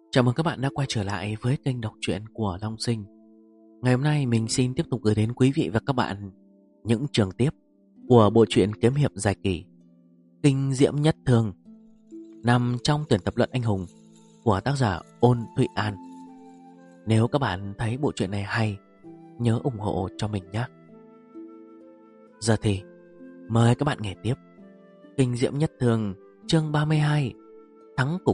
Chào mừng các bạn đã quay trở lại với kênh đọc truyện của Long Sinh. Ngày hôm nay mình xin tiếp tục gửi đến quý vị và các bạn những chương tiếp của bộ truyện kiếm hiệp dài kỳ Kinh Diễm Nhất Thương, nằm trong tuyển tập luận anh hùng của tác giả Ôn Thụy An. Nếu các bạn thấy bộ truyện này hay, nhớ ủng hộ cho mình nhé. Giờ thì mời các bạn nghe tiếp Kinh Diễm Nhất Thương chương 32, Thắng Cục.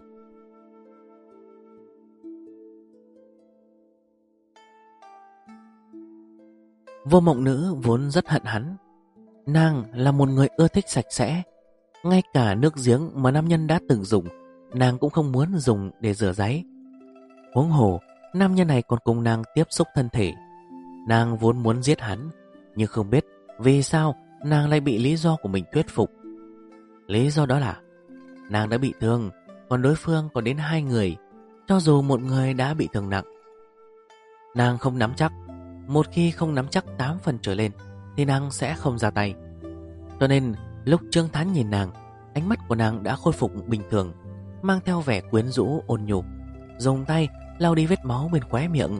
Vô Mộng Nữ vốn rất hận hắn. Nàng là một người ưa thích sạch sẽ. Ngay cả nước giếng mà nam nhân đã từng dùng, nàng cũng không muốn dùng để rửa ráy. Huống hồ, nam nhân này còn cùng nàng tiếp xúc thân thể. Nàng vốn muốn giết hắn, nhưng không biết vì sao nàng lại bị lý do của mình thuyết phục. Lý do đó là nàng đã bị thương, còn đối phương còn đến 2 người. Cho dù một người đã bị thương nặng, nàng không nắm chắc. Một khi không nắm chắc 8 phần trở lên thì nàng sẽ không ra tay. Cho nên lúc Trương Thán nhìn nàng, ánh mắt của nàng đã khôi phục bình thường, mang theo vẻ quyến rũ ôn nhu, dùng tay lau đi vết máu bên khóe miệng.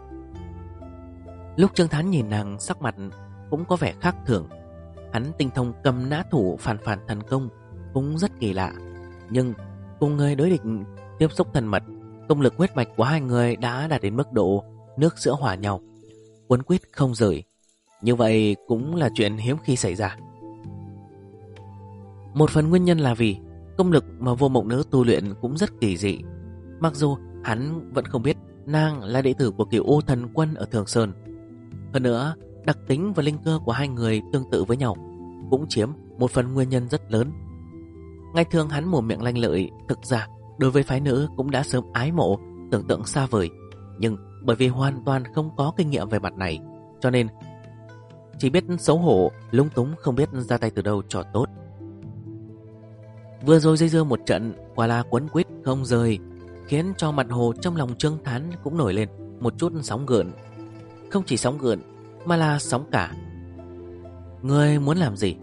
Lúc Trương Thán nhìn nàng, sắc mặt cũng có vẻ khác thường. Hắn tinh thông cầm nã thủ phản phản thần công cũng rất kỳ lạ. Nhưng cùng người đối địch tiếp xúc thân mật, công lực huyết mạch của 2 người đã đạt đến mức độ nước sữa hòa nhau, quấn quýt không rời. Như vậy cũng là chuyện hiếm khi xảy ra. Một phần nguyên nhân là vì công lực mà Vô Mộng Nữ tu luyện cũng rất kỳ dị. Mặc dù hắn vẫn không biết nàng là đệ tử của Cửu U Thần Quân ở Thường Sơn. Hơn nữa, đặc tính và linh cơ của 2 người tương tự với nhau cũng chiếm một phần nguyên nhân rất lớn. Ngày thường hắn mồm miệng lanh lợi, thực ra đối với phái nữ cũng đã sớm ái mộ, tưởng tượng xa vời. Nhưng bởi vì hoàn toàn không có kinh nghiệm về mặt này, cho nên chỉ biết xấu hổ, lúng túng, không biết ra tay từ đâu cho tốt. Vừa rồi dây dưa một trận, quả là quấn quýt không rời, khiến cho mặt hồ trong lòng Trương Thán cũng nổi lên một chút sóng gợn. Không chỉ sóng gợn mà là sóng cả. Ngươi muốn làm gì?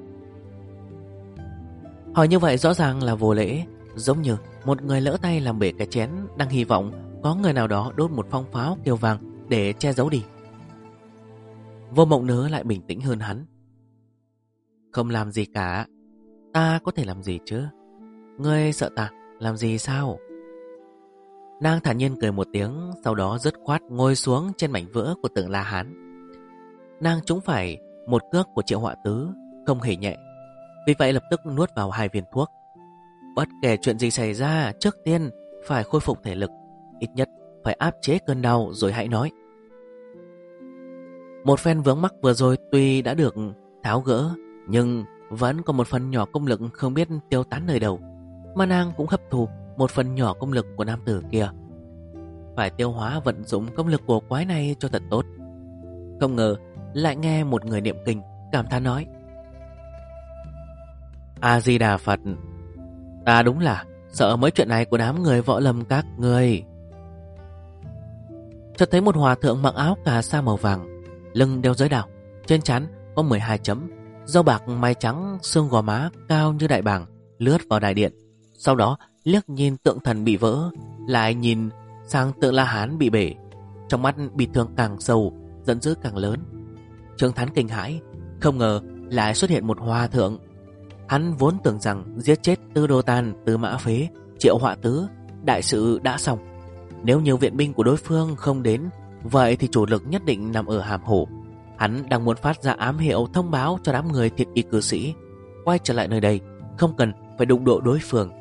Hỏi như vậy rõ ràng là vô lễ, giống như một người lỡ tay làm bể cái chén, đang hy vọng có người nào đó đốt một phong pháo kêu vàng để che giấu đi. Vô Mộng Nữ lại bình tĩnh hơn hắn. Không làm gì cả. Ta có thể làm gì chứ? Ngươi sợ ta làm gì sao? Nàng thản nhiên cười một tiếng, sau đó dứt khoát ngồi xuống trên mảnh vỡ của Tượng La Hán. Nàng trúng phải một cước của Triệu Họa Tứ, không hề nhẹ, vì vậy lập tức nuốt vào 2 viên thuốc. Bất kể chuyện gì xảy ra, trước tiên phải khôi phục thể lực, ít nhất phải áp chế cơn đau rồi hãy nói. Một phen vướng mắc vừa rồi tuy đã được tháo gỡ, nhưng vẫn có một phần nhỏ công lực không biết tiêu tán nơi đâu, mà nàng cũng hấp thụ một phần nhỏ công lực của nam tử kia. Phải tiêu hóa vận dụng công lực của quái này cho thật tốt. Không ngờ lại nghe một người niệm kinh cảm thán nói: A Di Đà Phật, ta đúng là sợ mấy chuyện này của đám người võ lâm các người. Chợt thấy một hòa thượng mặc áo cà sa màu vàng, lưng đeo giới đao, trên trán có 12 chấm, râu bạc mái trắng, xương gò má cao như đại bàng, lướt vào đại điện. Sau đó liếc nhìn tượng thần bị vỡ, lại nhìn sang Tượng La Hán bị bể, trong mắt bị thương càng sâu, giận dữ càng lớn. Trương Thán kinh hãi, không ngờ lại xuất hiện một hòa thượng. Hắn vốn tưởng rằng giết chết Tư Đô Tàn, Tư Mã Phế, Triệu Họa Tứ, đại sự đã xong. Nếu như viện binh của đối phương không đến, vậy thì chủ lực nhất định nằm ở Hàm Hổ. Hắn đang muốn phát ra ám hiệu thông báo cho đám người Thiệt Y cư sĩ quay trở lại nơi đây, không cần phải đụng độ đối phương.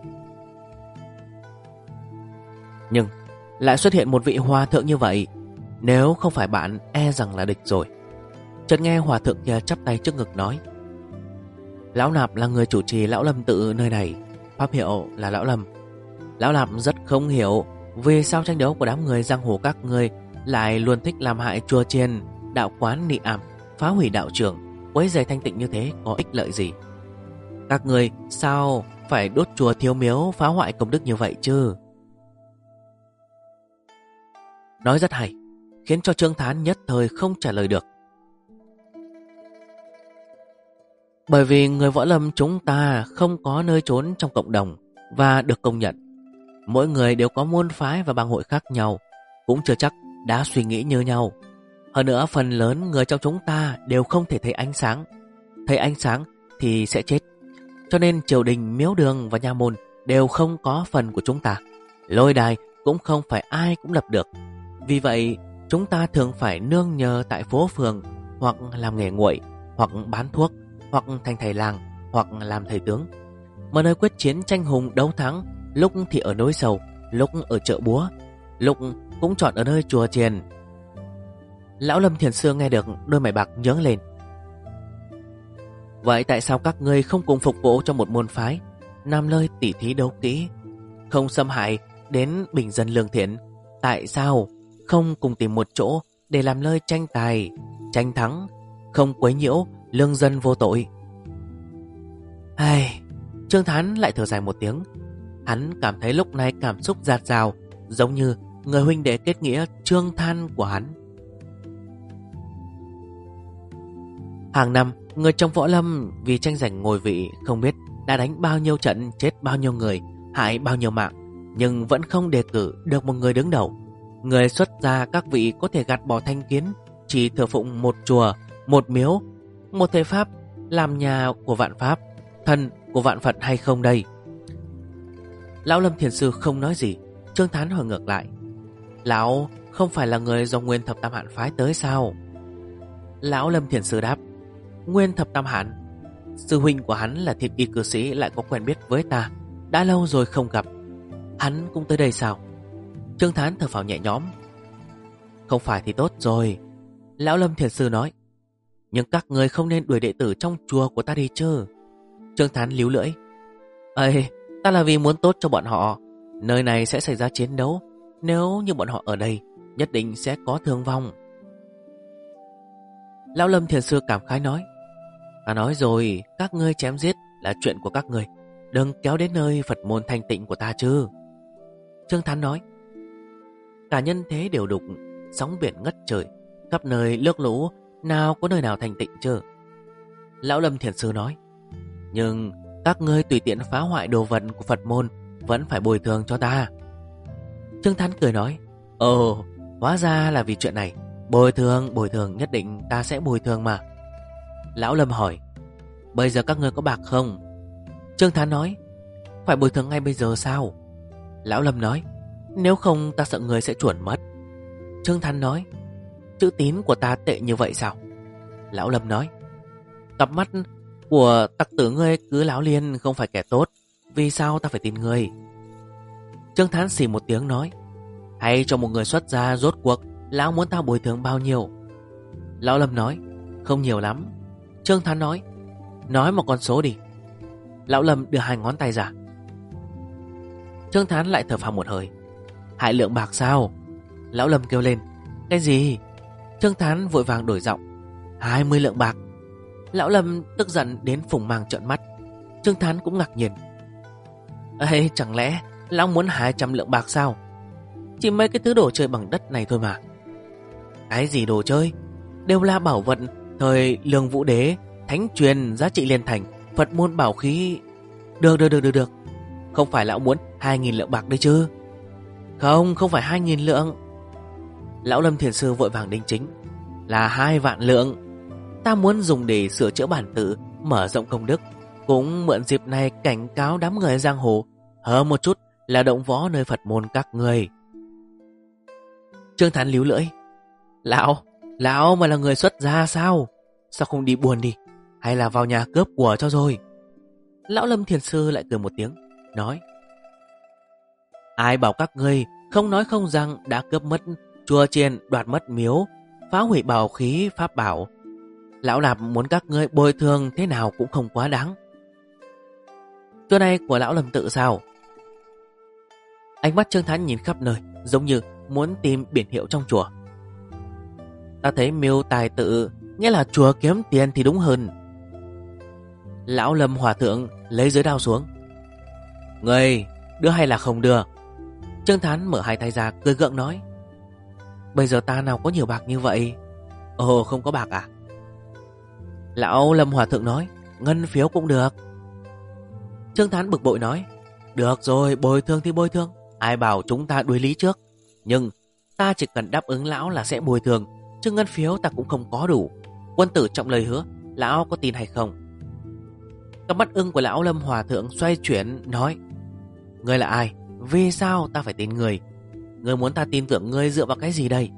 Nhưng lại xuất hiện một vị hòa thượng như vậy, nếu không phải bạn e rằng là địch rồi. Chợt nghe hòa thượng kia chắp tay trước ngực nói: Lão Nạp là người chủ trì Lão Lâm tự nơi này, pháp hiệu là Lão Lâm. Lão Nạp rất không hiểu vì sao tranh đấu của đám người giang hồ các ngươi lại luôn thích làm hại chùa chiền, đạo quán nị ảm, phá hủy đạo trường, quấy rầy thanh tịnh như thế có ích lợi gì? Các ngươi sao phải đốt chùa thiếu miếu, phá hoại công đức như vậy chứ? Nói rất hay, khiến cho Trương Thán nhất thời không trả lời được. Bởi vì người võ lâm chúng ta không có nơi trốn trong cộng đồng và được công nhận. Mỗi người đều có môn phái và bang hội khác nhau, cũng chưa chắc đã suy nghĩ như nhau. Hơn nữa phần lớn người trong chúng ta đều không thể thấy ánh sáng. Thấy ánh sáng thì sẽ chết. Cho nên triều đình, miếu đường và nha môn đều không có phần của chúng ta. Lôi đài cũng không phải ai cũng lập được. Vì vậy chúng ta thường phải nương nhờ tại phố phường, hoặc làm nghề nguội, hoặc bán thuốc, hoặc thành thầy làng, hoặc làm thầy tướng. Mà nơi quyết chiến tranh hùng đấu thắng, lúc thì ở núi Sầu, lúc ở chợ búa, lúc cũng chọn ở nơi chùa chiền. Lão Lâm Thiền Sư nghe được, đôi mày bạc nhướng lên. Vậy tại sao các ngươi không cùng phục vụ cho một môn phái, nam nơi tỉ thí đấu kỹ, không xâm hại đến bình dân lương thiện? Tại sao không cùng tìm một chỗ để làm nơi tranh tài, tranh thắng, không quấy nhiễu lương dân vô tội? Ai, Trương Thán lại thở dài một tiếng. Hắn cảm thấy lúc này cảm xúc dạt dào, giống như người huynh đệ kết nghĩa Trương Than của hắn. Hàng năm, người trong võ lâm vì tranh giành ngôi vị không biết đã đánh bao nhiêu trận, chết bao nhiêu người, hại bao nhiêu mạng, nhưng vẫn không đề cử được một người đứng đầu. Người xuất gia các vị có thể gạt bỏ thanh kiến, chỉ thờ phụng một chùa, một miếu, một thầy pháp, làm nhà của vạn pháp, thần của vạn Phật hay không đây? Lão Lâm Thiền Sư không nói gì. Trương Thán hỏi ngược lại. Lão không phải là người do Nguyên Thập Tam Hạn phái tới sao? Lão Lâm Thiền Sư đáp. Nguyên Thập Tam Hạn? Sư huynh của hắn là Thiệp Y cư sĩ lại có quen biết với ta, đã lâu rồi không gặp. Hắn cũng tới đây sao? Trương Thán thở phào nhẹ nhõm. Không phải thì tốt rồi. Lão Lâm Thiền Sư nói. Nhưng các người không nên đuổi đệ tử trong chùa của ta đi chứ? Trương Thán líu lưỡi. Ê, ta là vì muốn tốt cho bọn họ. Nơi này sẽ xảy ra chiến đấu. Nếu như bọn họ ở đây, nhất định sẽ có thương vong. Lão Lâm Thiền Sư cảm khái nói. Ta nói rồi, các ngươi chém giết là chuyện của các ngươi, đừng kéo đến nơi Phật môn thanh tịnh của ta chứ. Trương Thán nói. Cả nhân thế đều đục, sóng biển ngất trời, khắp nơi nước lũ, nào có nơi nào thanh tịnh chứ? Lão Lâm Thiền Sư nói. Nhưng các ngươi tùy tiện phá hoại đồ vật của Phật môn vẫn phải bồi thường cho ta. Trương Thán cười nói. Ồ, hóa ra là vì chuyện này. Bồi thường nhất định ta sẽ bồi thường mà. Lão Lâm hỏi. Bây giờ các ngươi có bạc không? Trương Thán nói. Phải bồi thường ngay bây giờ sao? Lão Lâm nói. Nếu không ta sợ người sẽ chuẩn mất. Trương Thán nói. Chữ tín của ta tệ như vậy sao? Lão Lâm nói. Cặp mắt của tặc tử ngươi cứ láo liên không phải kẻ tốt, vì sao ta phải tin ngươi? Trương Thán xì một tiếng nói. Hay cho một người xuất gia rốt cuộc lão muốn ta bồi thường bao nhiêu? Lão Lâm nói. Không nhiều lắm. Trương Thán nói. Nói một con số đi. Lão Lâm đưa 2 ngón tay ra. Trương Thán lại thở phào một hơi. 2 lượng bạc sao? Lão Lâm kêu lên. Cái gì? Trương Thán vội vàng đổi giọng. 20 lượng bạc. Lão Lâm tức giận đến phùng mang trợn mắt. Trương Thán cũng ngạc nhiên. Ê, chẳng lẽ lão muốn 200 lượng bạc sao? Chỉ mấy cái thứ đồ chơi bằng đất này thôi mà. Cái gì đồ chơi? Đều là bảo vật thời Lương Vũ Đế, thánh truyền giá trị liên thành, Phật môn bảo khí. Được. Không phải lão muốn 2.000 lượng bạc đấy chứ? Không phải 2.000 lượng. Lão Lâm Thiền Sư vội vàng đính chính. Là 2 vạn lượng. Ta muốn dùng để sửa chữa bản tự, mở rộng công đức, cũng mượn dịp này cảnh cáo đám người giang hồ hờ một chút là động võ nơi Phật môn các người. Trương Thán líu lưỡi. Lão mà là người xuất gia sao? Sao không đi buồn đi, hay là vào nhà cướp của cho rồi? Lão Lâm Thiền Sư lại cười một tiếng, nói. Ai bảo các ngươi không nói không rằng đã cướp mất chùa chiền, đoạt mất miếu, phá hủy bảo khí pháp bảo. Lão Lạp muốn các ngươi bồi thường thế nào cũng không quá đáng. Chỗ này của lão Lâm tự sao? Ánh mắt Trương Thán nhìn khắp nơi, giống như muốn tìm biển hiệu trong chùa. Ta thấy miêu tài tự, nghĩa là chùa kiếm tiền thì đúng hơn. Lão Lâm Hòa Thượng lấy giới đao xuống. Người đưa hay là không đưa? Trương Thán mở 2 tay ra cười gượng nói. Bây giờ ta nào có nhiều bạc như vậy? Ồ, không có bạc à? Lão Lâm Hòa Thượng nói. Ngân phiếu cũng được. Trương Thán bực bội nói. Được rồi, bồi thường thì bồi thường. Ai bảo chúng ta đối lý trước. Nhưng ta chỉ cần đáp ứng lão là sẽ bồi thường, chứ ngân phiếu ta cũng không có đủ. Quân tử trọng lời hứa, lão có tin hay không? Cặp mắt ưng của lão Lâm Hòa Thượng xoay chuyển nói: Ngươi là ai? Vì sao ta phải tin ngươi? Ngươi muốn ta tin tưởng ngươi dựa vào cái gì đây?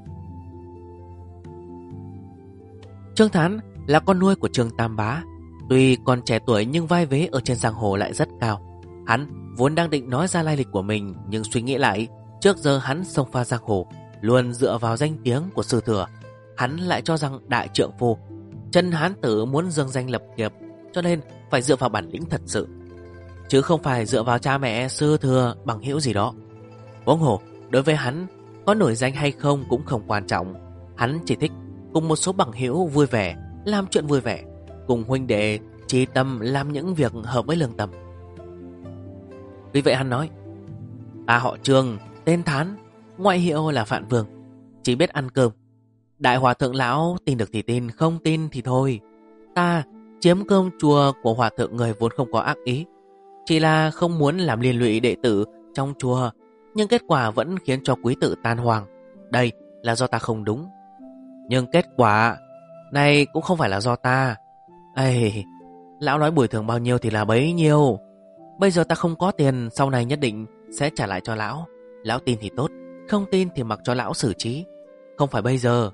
Trương Thán là con nuôi của Trương Tam Bá. Tuy còn trẻ tuổi nhưng vai vế ở trên giang hồ lại rất cao. Hắn vốn đang định nói ra lai lịch của mình, nhưng suy nghĩ lại, trước giờ hắn xông pha giang hồ luôn dựa vào danh tiếng của sư thừa. Hắn lại cho rằng đại trượng phu Trần Hán Tử muốn dương danh lập nghiệp, cho nên phải dựa vào bản lĩnh thật sự, chứ không phải dựa vào cha mẹ, sư thừa, bằng hữu gì đó. Huống hồ, đối với hắn, có nổi danh hay không cũng không quan trọng. Hắn chỉ thích cùng một số bằng hữu vui vẻ, làm chuyện vui vẻ, cùng huynh đệ chí tâm làm những việc hợp với lương tâm. Vì vậy hắn nói: Ta họ Trương, tên Thán, ngoại hiệu là Phạn Vương, chỉ biết ăn cơm. Đại hòa thượng lão tin được thì tin, không tin thì thôi. Ta chiếm cơm chùa của hòa thượng người vốn không có ác ý, chỉ là không muốn làm liên lụy đệ tử trong chùa, nhưng kết quả vẫn khiến cho quý tự tan hoang. Đây là do ta không đúng, nhưng kết quả này cũng không phải là do ta. Ây, lão nói bồi thường bao nhiêu thì là bấy nhiêu. Bây giờ ta không có tiền, sau này nhất định sẽ trả lại cho lão. Lão tin thì tốt, không tin thì mặc cho lão xử trí. Không phải bây giờ.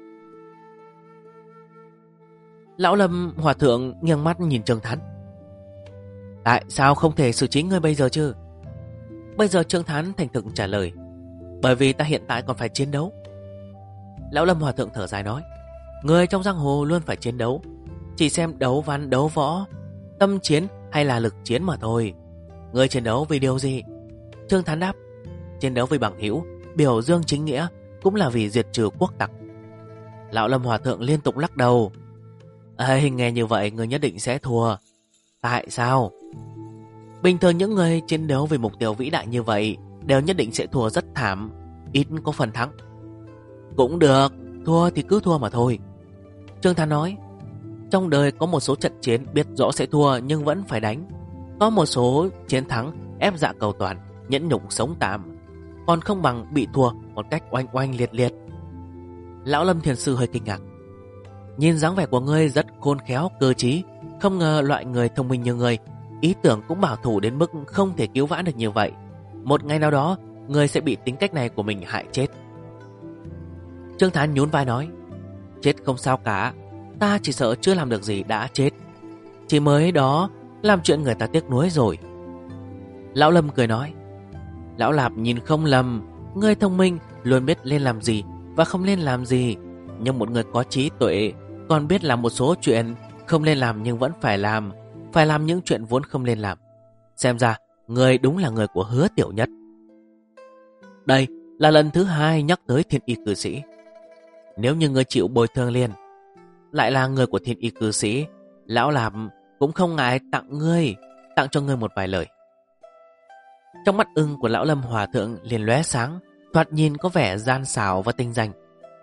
Lão Lâm Hòa Thượng nghiêng mắt nhìn Trương Thán: Tại sao không thể xử trí ngươi bây giờ chứ? Bây giờ Trương Thán thành thực trả lời: Bởi vì ta hiện tại còn phải chiến đấu. Lão Lâm Hòa Thượng thở dài nói: Người trong giang hồ luôn phải chiến đấu, chỉ xem đấu văn đấu võ, tâm chiến hay là lực chiến mà thôi. Ngươi chiến đấu vì điều gì? Trương Thán đáp: Chiến đấu vì bằng hữu, biểu dương chính nghĩa, cũng là vì diệt trừ quốc tặc. Lão Lâm Hòa Thượng liên tục lắc đầu: Ê, nghe như vậy ngươi nhất định sẽ thua. Tại sao? Bình thường những người chiến đấu vì mục tiêu vĩ đại như vậy đều nhất định sẽ thua rất thảm, ít có phần thắng. Cũng được, thua thì cứ thua mà thôi. Trương Thán nói: Trong đời có một số trận chiến biết rõ sẽ thua nhưng vẫn phải đánh. Có một số chiến thắng ép dạ cầu toàn, nhẫn nhục sống tạm, còn không bằng bị thua một cách oanh oanh liệt liệt. Lão Lâm Thiền Sư hơi kinh ngạc: Nhìn dáng vẻ của ngươi rất khôn khéo cơ trí, không ngờ loại người thông minh như ngươi, ý tưởng cũng bảo thủ đến mức không thể cứu vãn được như vậy. Một ngày nào đó ngươi sẽ bị tính cách này của mình hại chết. Trương Thán nhún vai nói: Chết không sao cả, ta chỉ sợ chưa làm được gì đã chết. Chỉ mới đó làm chuyện người ta tiếc nuối rồi. Lão Lâm cười nói: Lão Lạp nhìn không lầm, ngươi thông minh, luôn biết nên làm gì và không nên làm gì. Nhưng một người có trí tuệ còn biết làm một số chuyện không nên làm nhưng vẫn phải làm những chuyện vốn không nên làm. Xem ra ngươi đúng là người của Hứa Tiểu Nhất. Đây là lần thứ hai nhắc tới Thiên Y cư sĩ. Nếu như ngươi chịu bồi thường liền, lại là người của Thiên Y cư sĩ, lão Lạp cũng không ngại tặng cho ngươi một vài lời. Trong mắt ưng của lão Lâm Hòa Thượng liền lóe sáng, thoạt nhìn có vẻ gian xảo và tinh danh.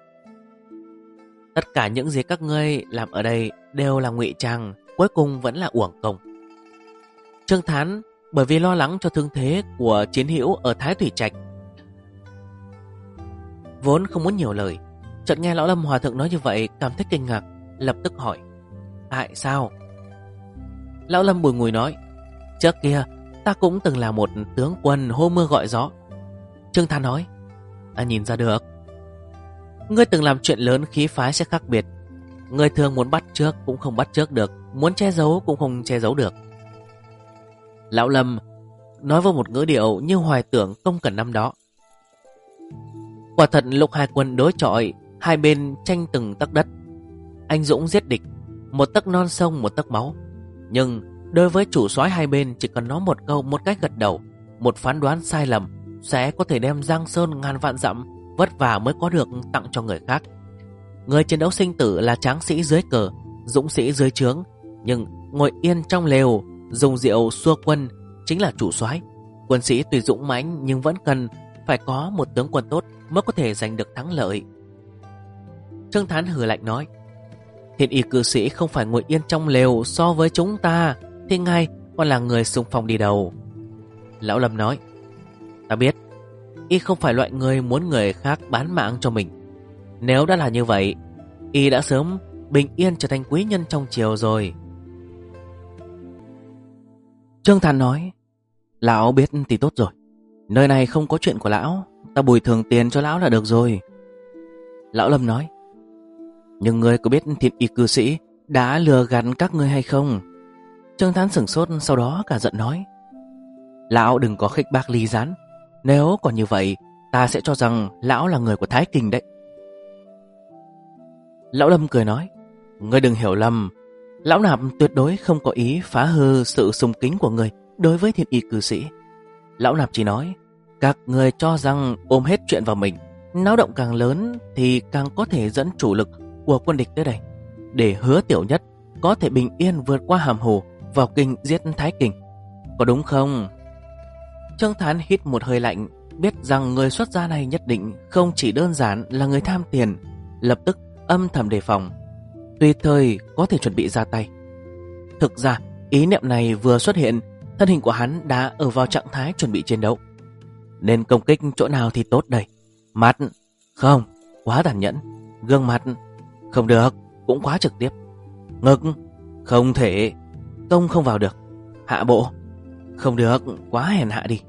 Tất cả những gì các ngươi làm ở đây đều là ngụy trang, cuối cùng vẫn là uổng công. Trương Thán bởi vì lo lắng cho thương thế của chiến hữu ở Thái Thủy Trạch, vốn không muốn nhiều lời, chợt nghe lão Lâm Hòa Thượng nói như vậy cảm thấy kinh ngạc, lập tức hỏi: Tại sao? Lão Lâm bùi ngùi nói: Trước kia ta cũng từng là một tướng quân hô mưa gọi gió. Trương Thán nói: Ta nhìn ra được. Ngươi từng làm chuyện lớn khí phái sẽ khác biệt. Người thường muốn bắt chước cũng không bắt chước được, muốn che giấu cũng không che giấu được. Lão Lâm nói với một ngữ điệu như hoài tưởng công cần năm đó. Quả thật lúc hai quân đối chọi, hai bên tranh từng tấc đất, anh dũng giết địch, một tấc non sông một tấc máu. Nhưng đối với chủ soái hai bên, chỉ cần nói một câu, một cách gật đầu, một phán đoán sai lầm sẽ có thể đem giang sơn ngàn vạn dặm vất vả mới có được tặng cho người khác. Người chiến đấu sinh tử là tráng sĩ dưới cờ, dũng sĩ dưới trướng, nhưng ngồi yên trong lều dùng rượu xua quân chính là chủ soái. Quân sĩ tuy dũng mãnh nhưng vẫn cần phải có một tướng quân tốt mới có thể giành được thắng lợi. Trương Thán hừ lạnh nói: Thiên Y cư sĩ không phải ngồi yên trong lều, so với chúng ta thì ngài còn là người xung phong đi đầu. Lão Lâm nói: Ta biết, y không phải loại người muốn người khác bán mạng cho mình. Nếu đã là như vậy, y đã sớm bình yên trở thành quý nhân trong triều rồi. Trương Thản nói, lão biết thì tốt rồi. Nơi này không có chuyện của lão, ta bồi thường tiền cho lão là được rồi. Lão Lâm nói, nhưng ngươi có biết Thiên Y cư sĩ đã lừa gạt các ngươi hay không? Trương Thán sửng sốt, sau đó cả giận nói, lão đừng có khích bác ly gián. Nếu còn như vậy, ta sẽ cho rằng lão là người của Thái Kinh đấy. Lão Lâm cười nói, ngươi đừng hiểu lầm, lão nạp tuyệt đối không có ý phá hư sự sùng kính của ngươi đối với Thiên Y cư sĩ. Lão nạp chỉ nói, các ngươi cho rằng ôm hết chuyện vào mình, náo động càng lớn thì càng có thể dẫn chủ lực của quân địch tới đây, để Hứa Tiểu Nhất có thể bình yên vượt qua Hàm Hồ vào kinh giết Thái Kinh. Có đúng không? Trương Thán hít một hơi lạnh, biết rằng người xuất gia này nhất định không chỉ đơn giản là người tham tiền, lập tức âm thầm đề phòng, tùy thời có thể chuẩn bị ra tay. Thực ra, ý niệm này vừa xuất hiện, thân hình của hắn đã ở vào trạng thái chuẩn bị chiến đấu. Nên công kích chỗ nào thì tốt đây? Mặt? Không, quá tàn nhẫn. Gương mặt? Không được, cũng quá trực tiếp. Ngực? Không thể, công không vào được. Hạ bộ? Không được, quá hèn hạ đi.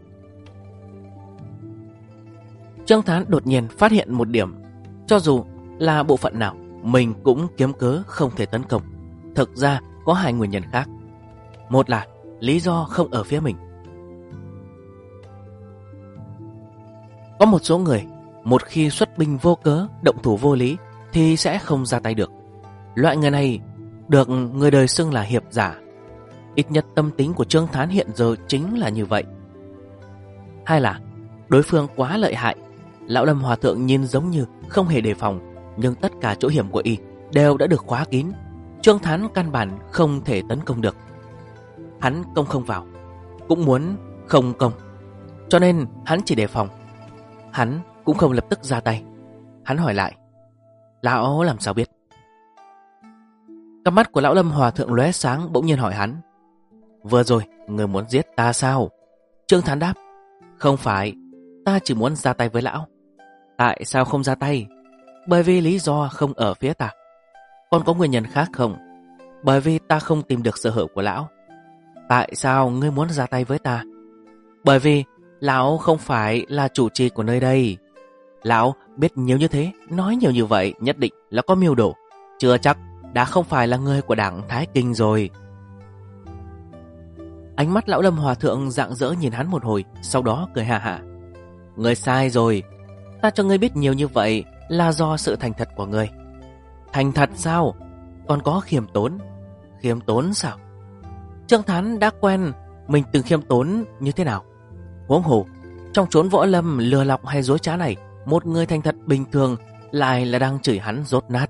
Trương Thán đột nhiên phát hiện một điểm, cho dù là bộ phận nào, mình cũng kiếm cớ không thể tấn công. Thực ra có hai nguyên nhân khác. Một là lý do không ở phía mình. Có một số người, một khi xuất binh vô cớ, động thủ vô lý thì sẽ không ra tay được. Loại người này được người đời xưng là hiệp giả. Ít nhất tâm tính của Trương Thán hiện giờ chính là như vậy. Hai là đối phương quá lợi hại. Lão Lâm Hòa Thượng nhìn giống như không hề đề phòng, nhưng tất cả chỗ hiểm của y đều đã được khóa kín. Trương Thán căn bản không thể tấn công được. Hắn công không vào, cũng muốn không công, cho nên hắn chỉ đề phòng. Hắn cũng không lập tức ra tay. Hắn hỏi lại, lão làm sao biết? Cặp mắt của Lão Lâm Hòa Thượng lóe sáng, bỗng nhiên hỏi hắn, vừa rồi người muốn giết ta sao? Trương Thán đáp, không phải, ta chỉ muốn ra tay với lão. Tại sao không ra tay? Bởi vì lý do không ở phía ta. Còn có nguyên nhân khác không? Bởi vì ta không tìm được sở hữu của lão. Tại sao ngươi muốn ra tay với ta? Bởi vì lão không phải là chủ trì của nơi đây. Lão biết nhiều như thế, nói nhiều như vậy, nhất định là có mưu đồ. Chưa chắc đã không phải là người của đảng Thái Kinh rồi. Ánh mắt Lão Lâm Hòa Thượng rạng rỡ nhìn hắn một hồi, sau đó cười hà hà. Ngươi sai rồi, ta cho ngươi biết nhiều như vậy là do sự thành thật của ngươi. Thành thật sao? Còn có khiêm tốn. Khiêm tốn sao? Trương Thán đã quen mình từng khiêm tốn như thế nào. Huống hồ, trong chốn võ lâm lừa lọc hay dối trá này, một người thành thật bình thường lại là đang chửi hắn dốt nát.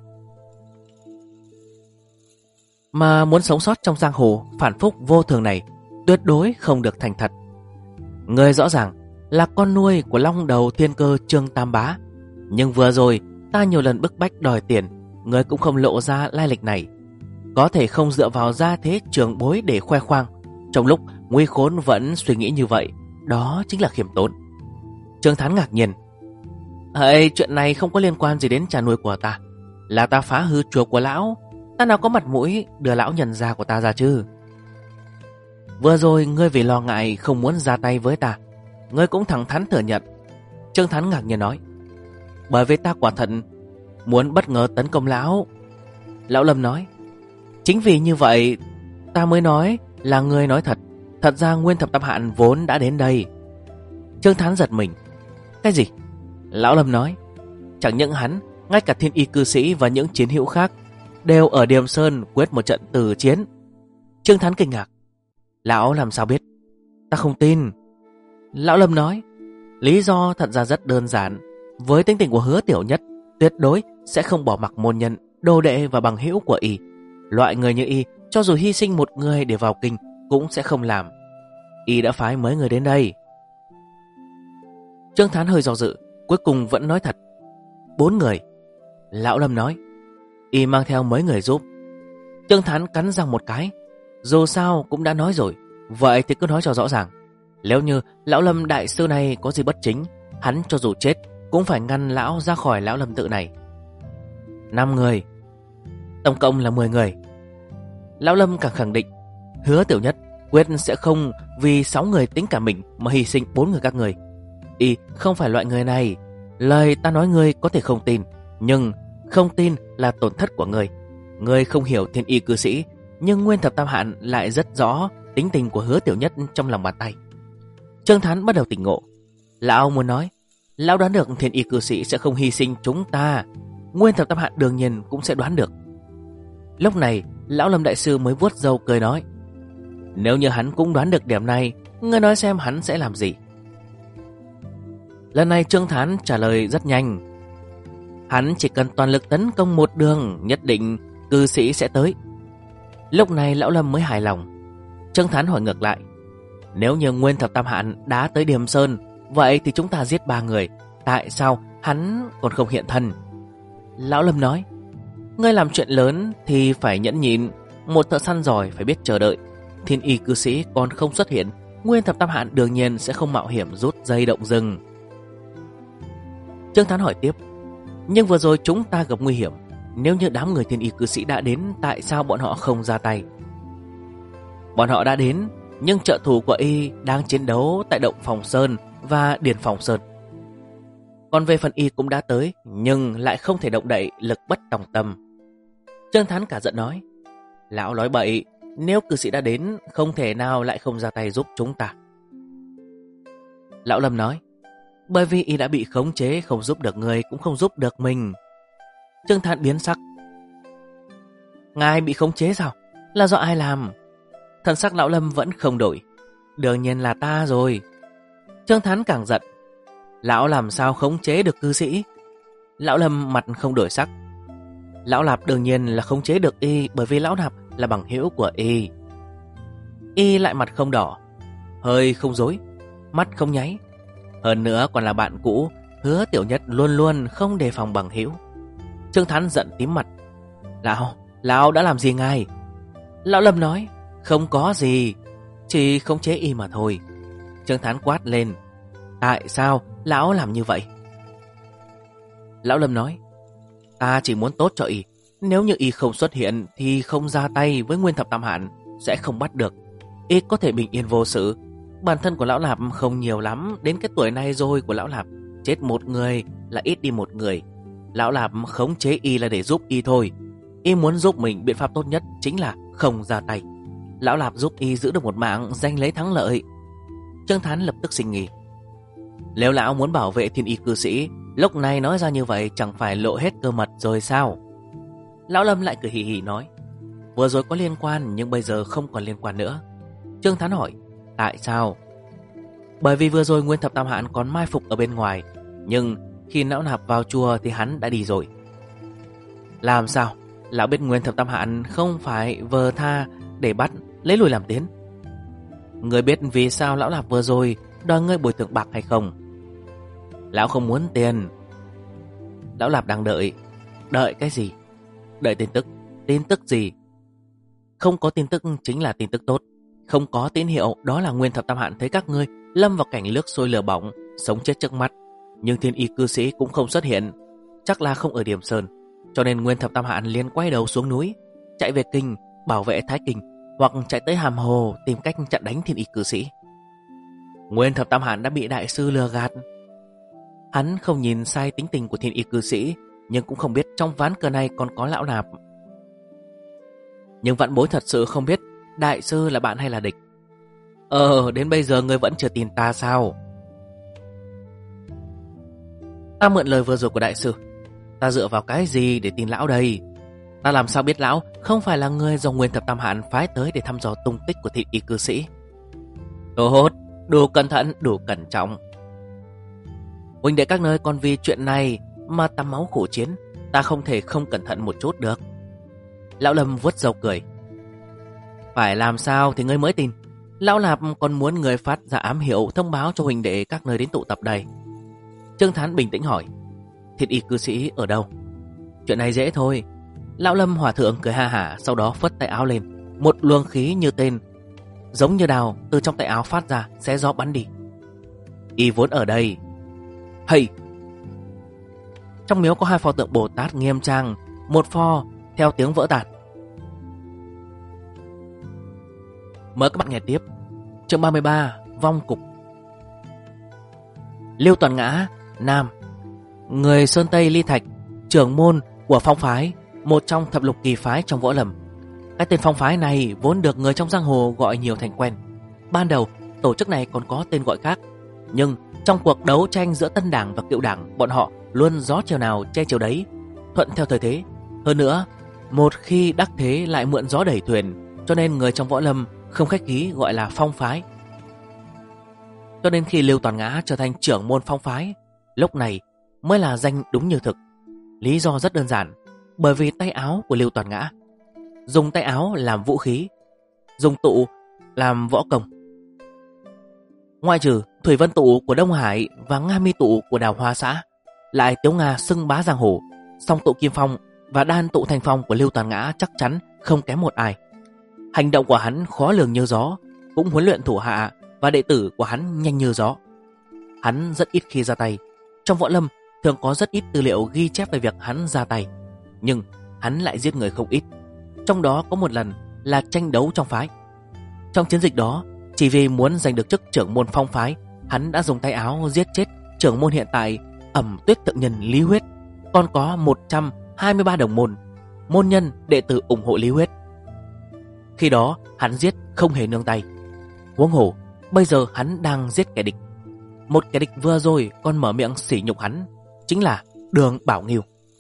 Mà muốn sống sót trong giang hồ phản phúc vô thường này, tuyệt đối không được thành thật. Người rõ ràng là con nuôi của long đầu thiên cơ Trương Tam Bá, nhưng vừa rồi ta nhiều lần bức bách đòi tiền, người cũng không lộ ra lai lịch này. Có thể không dựa vào gia thế trưởng bối để khoe khoang, trong lúc nguy khốn vẫn suy nghĩ như vậy, đó chính là khiêm tốn. Trương Thán ngạc nhiên, chuyện này không có liên quan gì đến cha nuôi của ta. Là ta phá hư chùa của lão, ta nào có mặt mũi đưa lão nhân gia của ta ra chứ. Vừa rồi ngươi vì lo ngại không muốn ra tay với ta, ngươi cũng thẳng thắn thừa nhận. Trương Thán ngạc nhiên nói, bởi vì ta quả thật muốn bất ngờ tấn công lão. Lão Lâm nói, chính vì như vậy ta mới nói là ngươi nói thật. Thật ra Nguyên Thập Tam Hạn vốn đã đến đây. Trương Thán giật mình, cái gì? Lão Lâm nói, chẳng những hắn, ngay cả Thiên Y cư sĩ và những chiến hữu khác đều ở Điềm Sơn quyết một trận tử chiến. Trương Thán kinh ngạc, lão làm sao biết? Ta không tin. Lão Lâm nói, lý do thật ra rất đơn giản. Với tính tình của Hứa Tiểu Nhất, tuyệt đối sẽ không bỏ mặc môn nhân, đồ đệ và bằng hữu của y. Loại người như y, cho dù hy sinh một người để vào kinh cũng sẽ không làm. Y đã phái mấy người đến đây. Trương Thán hơi do dự, cuối cùng vẫn nói thật, 4 người. Lão Lâm nói, y mang theo mấy người giúp. Trương Thán cắn răng một cái, dù sao cũng đã nói rồi, vậy thì cứ nói cho rõ ràng. Nếu như Lão Lâm đại sư này có gì bất chính, hắn cho dù chết cũng phải ngăn lão ra khỏi lão lâm tự này. 5 người, tổng cộng là 10 người. Lão Lâm càng khẳng định, Hứa Tiểu Nhất quyết sẽ không vì 6 người tính cả mình mà hy sinh 4 người các người. Y không phải loại người này. Lời ta nói ngươi có thể không tin, nhưng không tin là tổn thất của ngươi. Ngươi không hiểu Thiên Y cư sĩ, nhưng Nguyên Thập Tam Hạn lại rất rõ tính tình của Hứa Tiểu Nhất trong lòng bàn tay. Trương Thán bắt đầu tỉnh ngộ. Lão muốn nói, lão đoán được Thiên Y cư sĩ sẽ không hy sinh chúng ta. Nguyên Thập Tam Hạn đương nhiên cũng sẽ đoán được. Lúc này lão Lâm đại sư mới vuốt râu cười nói, nếu như hắn cũng đoán được điểm này, ngươi nói xem hắn sẽ làm gì. Lần này Trương Thán trả lời rất nhanh. Hắn chỉ cần toàn lực tấn công một đường, nhất định cư sĩ sẽ tới. Lúc này lão Lâm mới hài lòng. Trương Thán hỏi ngược lại, nếu như Nguyên Thập Tam Hạn đã tới Điềm Sơn, vậy thì chúng ta giết 3 người, tại sao hắn còn không hiện thân? Lão Lâm nói, ngươi làm chuyện lớn thì phải nhẫn nhịn, một thợ săn giỏi phải biết chờ đợi. Thiên Y cư sĩ còn không xuất hiện, Nguyên Thập Tam Hạn đương nhiên sẽ không mạo hiểm rút dây động rừng. Trương Thán hỏi tiếp, nhưng vừa rồi chúng ta gặp nguy hiểm, nếu như đám người Thiên Y cư sĩ đã đến, tại sao bọn họ không ra tay? Bọn họ đã đến, nhưng trợ thủ của Y đang chiến đấu tại Động Phòng Sơn và Điền Phòng Sơn. Còn về phần Y cũng đã tới, nhưng lại không thể động đậy, lực bất tòng tâm. Trương Thán cả giận nói, lão nói bậy, nếu cư sĩ đã đến, không thể nào lại không ra tay giúp chúng ta. Lão Lâm nói, bởi vì Y đã bị khống chế, không giúp được người cũng không giúp được mình. Trương Thán biến sắc, ngài bị khống chế sao? Là do ai làm? Thần sắc lão Lâm vẫn không đổi, đương nhiên là ta rồi. Trương Thán càng giận, lão làm sao khống chế được cư sĩ? Lão Lâm mặt không đổi sắc, lão Lạp đương nhiên là khống chế được Y, bởi vì lão Lạp là bằng hữu của Y. Y lại mặt không đỏ, hơi không dối, mắt không nháy, hơn nữa còn là bạn cũ. Hứa Tiểu Nhất luôn luôn không đề phòng bằng hữu. Trương Thán giận tím mặt, lão đã làm gì ngài? Lão Lâm nói, không có gì, chỉ khống chế Y mà thôi. Trương Thán quát lên, tại sao lão làm như vậy? Lão Lâm nói, ta chỉ muốn tốt cho Y, nếu như Y không xuất hiện thì không ra tay với Nguyên Thập Tam Hạn, sẽ không bắt được. Y có thể bình yên vô sự. Bản thân của lão Lạp không nhiều lắm, đến cái tuổi này rồi của lão Lạp, chết một người là ít đi một người. Lão Lạp khống chế Y là để giúp Y thôi. Y muốn giúp mình, biện pháp tốt nhất chính là không ra tay. Lão Lạp giúp Y giữ được một mạng, giành lấy thắng lợi. Trương Thán lập tức sinh nghi, nếu lão muốn bảo vệ Thiên Y cư sĩ, lúc này nói ra như vậy chẳng phải lộ hết cơ mật rồi sao? Lão Lâm lại cười hì hì nói, vừa rồi có liên quan nhưng bây giờ không còn liên quan nữa. Trương Thán hỏi, tại sao? Bởi vì vừa rồi Nguyên Thập Tam Hạn còn mai phục ở bên ngoài, nhưng khi lão Lạp vào chùa thì hắn đã đi rồi. Làm sao? Lão biết Nguyên Thập Tam Hạn không phải vờ tha để bắt, lấy lùi làm tiến. Người biết vì sao lão Lạp vừa rồi đòi ngươi bồi thường bạc hay không? Lão không muốn tiền. Lão Lạp đang đợi. Đợi cái gì? Đợi tin tức. Tin tức gì? Không có tin tức chính là tin tức tốt. Không có tín hiệu, đó là Nguyên Thập Tam Hạn thấy các ngươi lâm vào cảnh nước sôi lửa bỏng, sống chết trước mắt. Nhưng Thiên Y cư sĩ cũng không xuất hiện, chắc là không ở Điềm Sơn. Cho nên Nguyên Thập Tam Hạn liền quay đầu xuống núi, chạy về kinh, bảo vệ Thái Kinh, hoặc chạy tới Hàm Hồ tìm cách chặn đánh Thiên Y cư sĩ. Nguyên Thập Tam Hạn đã bị đại sư lừa gạt. Hắn không nhìn sai tính tình của Thiên Y cư sĩ, nhưng cũng không biết trong ván cờ này còn có lão Lạp. Nhưng vạn bối thật sự không biết đại sư là bạn hay là địch. Đến bây giờ ngươi vẫn chưa tin ta sao? Ta mượn lời vừa rồi của đại sư, ta dựa vào cái gì để tin lão đây? Ta làm sao biết lão không phải là người do Nguyên Thập Tam Hạn phái tới để thăm dò tung tích của Thiên Y cư sĩ? Tốt, đủ cẩn thận, đủ cẩn trọng. Huynh đệ các nơi còn vì chuyện này mà tắm máu khổ chiến, ta không thể không cẩn thận một chút được. Lão Lâm vuốt râu cười, phải làm sao thì ngươi mới tin? Lão Lạp còn muốn người phát ra ám hiệu thông báo cho huynh đệ các nơi đến tụ tập đây. Trương Thán bình tĩnh hỏi, Thiên Y cư sĩ ở đâu? Chuyện này dễ thôi. Lão Lâm hòa thượng cười ha hả, sau đó phất tay áo lên, một luồng khí như tên giống như đào từ trong tay áo phát ra, xé gió bắn đi. Y vốn ở đây. Hây! Trong miếu có 2 pho tượng Bồ Tát nghiêm trang, một pho theo tiếng vỡ tàn. Mời các bạn nghe tiếp chương 33, vong cục. Lưu Toàn Ngã, nam, người Sơn Tây Ly Thạch, trưởng môn của phong phái, một trong thập lục kỳ phái trong võ lâm. Cái tên phong phái này vốn được người trong giang hồ gọi nhiều thành quen. Ban đầu tổ chức này còn có tên gọi khác, nhưng trong cuộc đấu tranh giữa tân đảng và cựu đảng, bọn họ luôn gió chiều nào che chiều đấy, thuận theo thời thế. Hơn nữa, một khi đắc thế lại mượn gió đẩy thuyền, cho nên người trong võ lâm không khách khí gọi là phong phái. Cho nên khi Lưu Toàn Ngã trở thành trưởng môn phong phái, lúc này mới là danh đúng như thực. Lý do rất đơn giản, bởi vì tay áo của Lưu Toàn Ngã dùng tay áo làm vũ khí, dùng tụ làm võ công. Ngoại trừ Thủy Vân tụ của Đông Hải và Nga Mi tụ của Đào Hoa xã, lại Tiếu Nga xưng bá giang hồ, song tụ Kim Phong và đan tụ Thành Phong của Lưu Toàn Ngã chắc chắn không kém một ai. Hành động của hắn khó lường như gió, cũng huấn luyện thủ hạ và đệ tử của hắn nhanh như gió. Hắn rất ít khi ra tay. Trong võ lâm thường có rất ít tư liệu ghi chép về việc hắn ra tay, nhưng hắn lại giết người không ít. Trong đó có một lần là tranh đấu trong phái. Trong chiến dịch đó, chỉ vì muốn giành được chức trưởng môn phong phái, hắn đã dùng tay áo giết chết trưởng môn hiện tại Ẩm Tuyết Thượng Nhân Lý Huyết. Còn có 123 đồng môn, môn nhân, đệ tử ủng hộ Lý Huyết. Khi đó hắn giết không hề nương tay. Huống hồ bây giờ hắn đang giết kẻ địch. Một kẻ địch vừa rồi còn mở miệng sỉ nhục hắn, chính là Đường Bảo Nghiêu.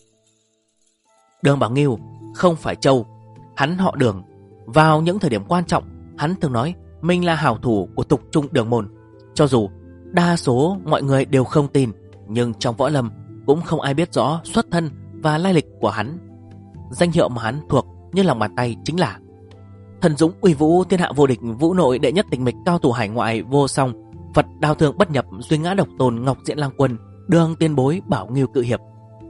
Đường Bảo Nghiêu không phải Châu, hắn họ Đường. Vào những thời điểm quan trọng, hắn thường nói mình là hảo thủ của tục trung đường môn. Cho dù đa số mọi người đều không tin, nhưng trong võ lâm cũng không ai biết rõ xuất thân và lai lịch của hắn. Danh hiệu mà hắn thuộc như lòng bàn tay chính là thần dũng uy vũ, thiên hạ vô địch, vũ nội đệ nhất tịch mịch, cao thủ hải ngoại vô song, Phật đao thương bất nhập, duy ngã độc tồn, Ngọc Diện Lang Quân, Đường Tiên Bối, Bảo Nghiêu cự hiệp.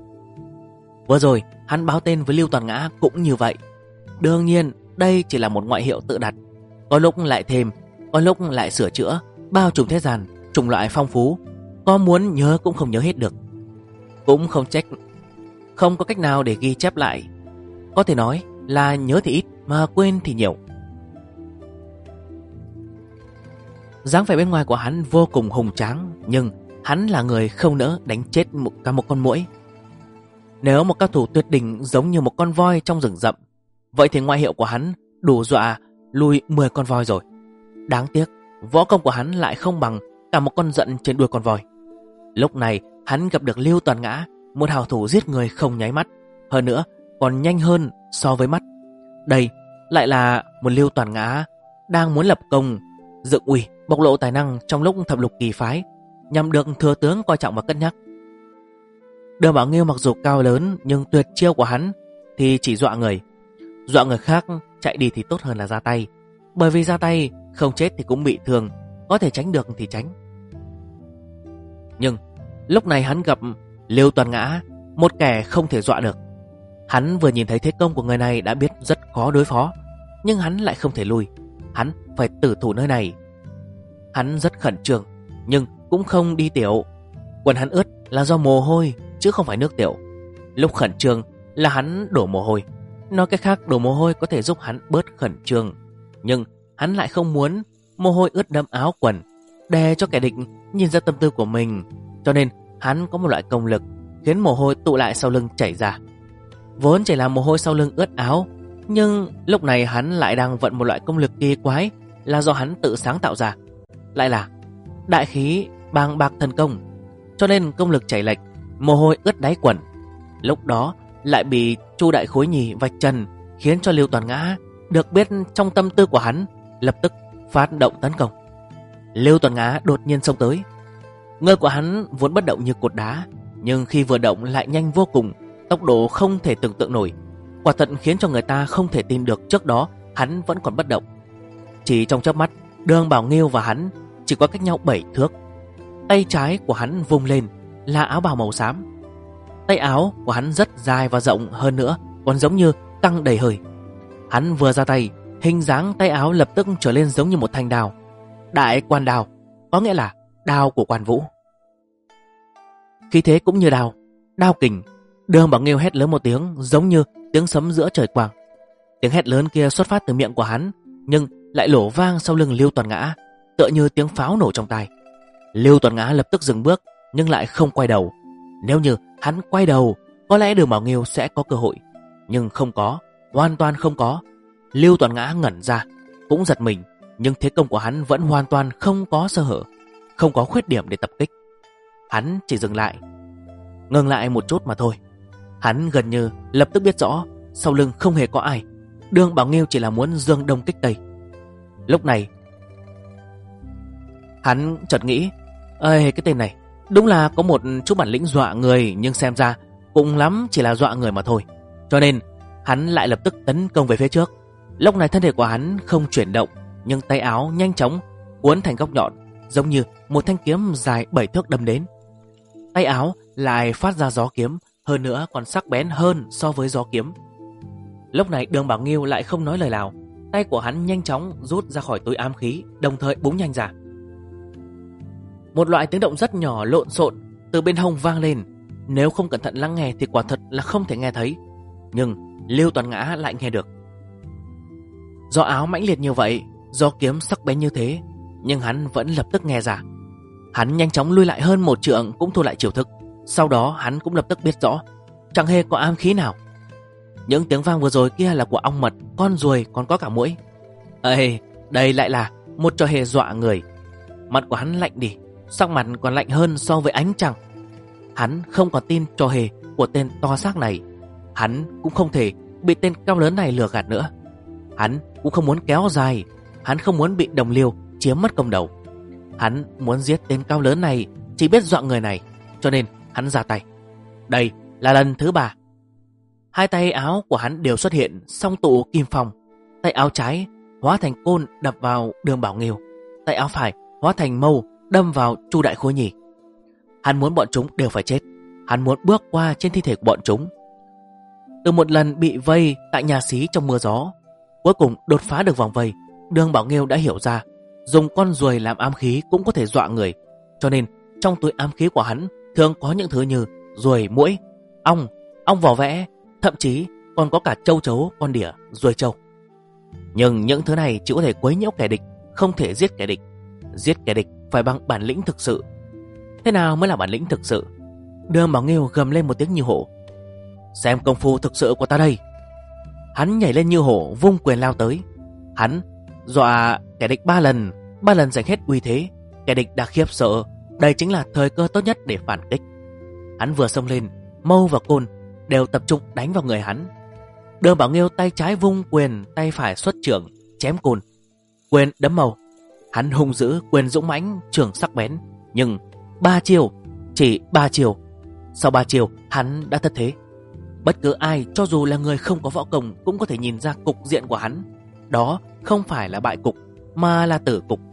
Vừa rồi hắn báo tên với Lưu Toàn Ngã cũng như vậy. Đương nhiên đây chỉ là một ngoại hiệu tự đặt, có lúc lại thêm, có lúc lại sửa chữa, bao trùm thế gian, chủng loại phong phú, có muốn nhớ cũng không nhớ hết được. Cũng không trách, không có cách nào để ghi chép lại. Có thể nói là nhớ thì ít mà quên thì nhiều. Dáng vẻ bên ngoài của hắn vô cùng hùng tráng, nhưng hắn là người không nỡ đánh chết cả một con muỗi. Nếu một cao thủ tuyệt đỉnh giống như một con voi trong rừng rậm, vậy thì ngoại hiệu của hắn đủ dọa lùi 10 con voi rồi. Đáng tiếc võ công của hắn lại không bằng cả một con giận trên đuôi con voi. Lúc này hắn gặp được Lưu Toàn Ngã, một hào thủ giết người không nháy mắt, hơn nữa còn nhanh hơn so với mắt. Đây lại là một Lưu Toàn Ngã đang muốn lập công dựng uy, bộc lộ tài năng trong lúc thập lục kỳ phái, nhằm được thừa tướng coi trọng và cân nhắc. Đường Bảo Nghiêu mặc dù cao lớn, nhưng tuyệt chiêu của hắn thì chỉ dọa người. Dọa người khác chạy đi thì tốt hơn là ra tay, bởi vì ra tay không chết thì cũng bị thương, có thể tránh được thì tránh. Nhưng lúc này hắn gặp Lưu Toàn Ngã, một kẻ không thể dọa được. Hắn vừa nhìn thấy thế công của người này đã biết rất khó đối phó, nhưng hắn lại không thể lui. Hắn phải tử thủ nơi này. Hắn rất khẩn trương, nhưng cũng không đi tiểu. Quần hắn ướt là do mồ hôi, chứ không phải nước tiểu. Lúc khẩn trương là hắn đổ mồ hôi. Nói cách khác, đổ mồ hôi có thể giúp hắn bớt khẩn trương, nhưng hắn lại không muốn mồ hôi ướt đẫm áo quần, để cho kẻ địch nhìn ra tâm tư của mình. Cho nên hắn có một loại công lực khiến mồ hôi tụ lại sau lưng chảy ra. Vốn chỉ là mồ hôi sau lưng ướt áo, nhưng lúc này hắn lại đang vận một loại công lực kỳ quái, là do hắn tự sáng tạo ra, lại là đại khí bàng bạc thần công. Cho nên công lực chảy lệch, mồ hôi ướt đáy quần. Lúc đó lại bị Chu Đại Khối Nhì vạch trần, khiến cho Lưu Toàn Ngã được biết trong tâm tư của hắn, lập tức phát động tấn công. Lưu Toàn Ngã đột nhiên xông tới. Người của hắn vốn bất động như cột đá, nhưng khi vừa động lại nhanh vô cùng, tốc độ không thể tưởng tượng nổi. Quả thật khiến cho người ta không thể tin được trước đó hắn vẫn còn bất động. Chỉ trong chớp mắt, Đường Bảo Nghiêu và hắn chỉ có cách nhau 7 thước. Tay trái của hắn vung lên là áo bào màu xám. Tay áo của hắn rất dài và rộng, hơn nữa còn giống như tăng đầy hơi. Hắn vừa ra tay, hình dáng tay áo lập tức trở lên giống như một thanh đao. Đại Quan Đao, có nghĩa là đao của Quan Vũ. khí thế cũng như đao, đao kình. Đường Bảo Nghiêu hét lớn một tiếng giống như tiếng sấm giữa trời quang. Tiếng hét lớn kia xuất phát từ miệng của hắn, nhưng lại lổ vang sau lưng Lưu Toàn Ngã, tựa như tiếng pháo nổ trong tai. Lưu Toàn Ngã lập tức dừng bước, nhưng lại không quay đầu. Nếu như hắn quay đầu, có lẽ Đường Bảo Nghiêu sẽ có cơ hội, nhưng không có, hoàn toàn không có. Lưu Toàn Ngã ngẩn ra, cũng giật mình, nhưng thế công của hắn vẫn hoàn toàn không có sơ hở, không có khuyết điểm để tập kích. Hắn chỉ dừng lại, ngừng lại một chút mà thôi. Hắn gần như lập tức biết rõ sau lưng không hề có ai. Đường Bảo Nghiêu chỉ là muốn dương đông kích tây. Lúc này hắn chợt nghĩ, ê, cái tên này đúng là có một chút bản lĩnh dọa người, nhưng xem ra cũng lắm chỉ là dọa người mà thôi. Cho nên hắn lại lập tức tấn công về phía trước. Lúc này thân thể của hắn không chuyển động, nhưng tay áo nhanh chóng uốn thành góc nhọn, giống như một thanh kiếm dài 7 thước đâm đến. Tay áo lại phát ra gió kiếm, hơn nữa còn sắc bén hơn so với gió kiếm. Lúc này Đường Bảo Nghiêu lại không nói lời nào. Tay của hắn nhanh chóng rút ra khỏi túi ám khí, đồng thời búng nhanh ra. Một loại tiếng động rất nhỏ lộn xộn từ bên hông vang lên. Nếu không cẩn thận lắng nghe thì quả thật là không thể nghe thấy, nhưng Lưu Toàn Ngã lại nghe được. Gió áo mãnh liệt như vậy, gió kiếm sắc bén như thế, nhưng hắn vẫn lập tức nghe ra. Hắn nhanh chóng lui lại hơn một trượng, cũng thu lại chiêu thức. Sau đó hắn cũng lập tức biết rõ chẳng hề có ám khí nào. Những tiếng vang vừa rồi kia là của ong mật, con ruồi, còn có cả muỗi. Ê, đây lại là một trò hề dọa người. Mặt của hắn lạnh đi, sắc mặt còn lạnh hơn so với ánh trăng. Hắn không còn tin trò hề của tên to xác này. Hắn cũng không thể bị tên cao lớn này lừa gạt nữa. Hắn cũng không muốn kéo dài. Hắn không muốn bị đồng liêu chiếm mất công đầu. Hắn muốn giết tên cao lớn này, chỉ biết dọa người này, cho nên hắn ra tay. Đây là lần thứ 3. Hai tay áo của hắn đều xuất hiện song tụ kim phong. Tay áo trái hóa thành côn đập vào Đường Bảo Nghiêu, tay áo phải hóa thành mâu đâm vào Chu Đại Khối Nhì. Hắn muốn bọn chúng đều phải chết. Hắn muốn bước qua trên thi thể của bọn chúng. Từ một lần bị vây tại nhà xí trong mưa gió, cuối cùng đột phá được vòng vây, Đường Bảo Nghiêu đã hiểu ra dùng con ruồi làm ám khí cũng có thể dọa người. Cho nên trong túi ám khí của hắn thường có những thứ như ruồi, muỗi, ong vỏ vẽ, thậm chí còn có cả châu chấu, con đỉa, ruồi trâu. Nhưng những thứ này chỉ có thể quấy nhiễu kẻ địch, không thể giết kẻ địch. Giết kẻ địch phải bằng bản lĩnh thực sự. Thế nào mới là bản lĩnh thực sự? Đường Bảo Nghiêu gầm lên một tiếng như hổ. Xem công phu thực sự của ta đây. Hắn nhảy lên như hổ, vung quyền lao tới. Hắn dọa kẻ địch 3 lần, 3 lần giành hết uy thế. Kẻ địch đã khiếp sợ. Đây chính là thời cơ tốt nhất để phản kích. Hắn vừa xông lên, mâu và côn đều tập trung đánh vào người hắn. Đường Bảo Nghiêu tay trái vung quyền, tay phải xuất chưởng chém côn. Quyền đấm mâu, hắn hung dữ, quyền dũng mãnh, chưởng sắc bén. Nhưng 3 chiêu, chỉ 3 chiêu. Sau 3 chiêu hắn đã thất thế. Bất cứ ai cho dù là người không có võ công cũng có thể nhìn ra cục diện của hắn. Đó không phải là bại cục, mà là tử cục.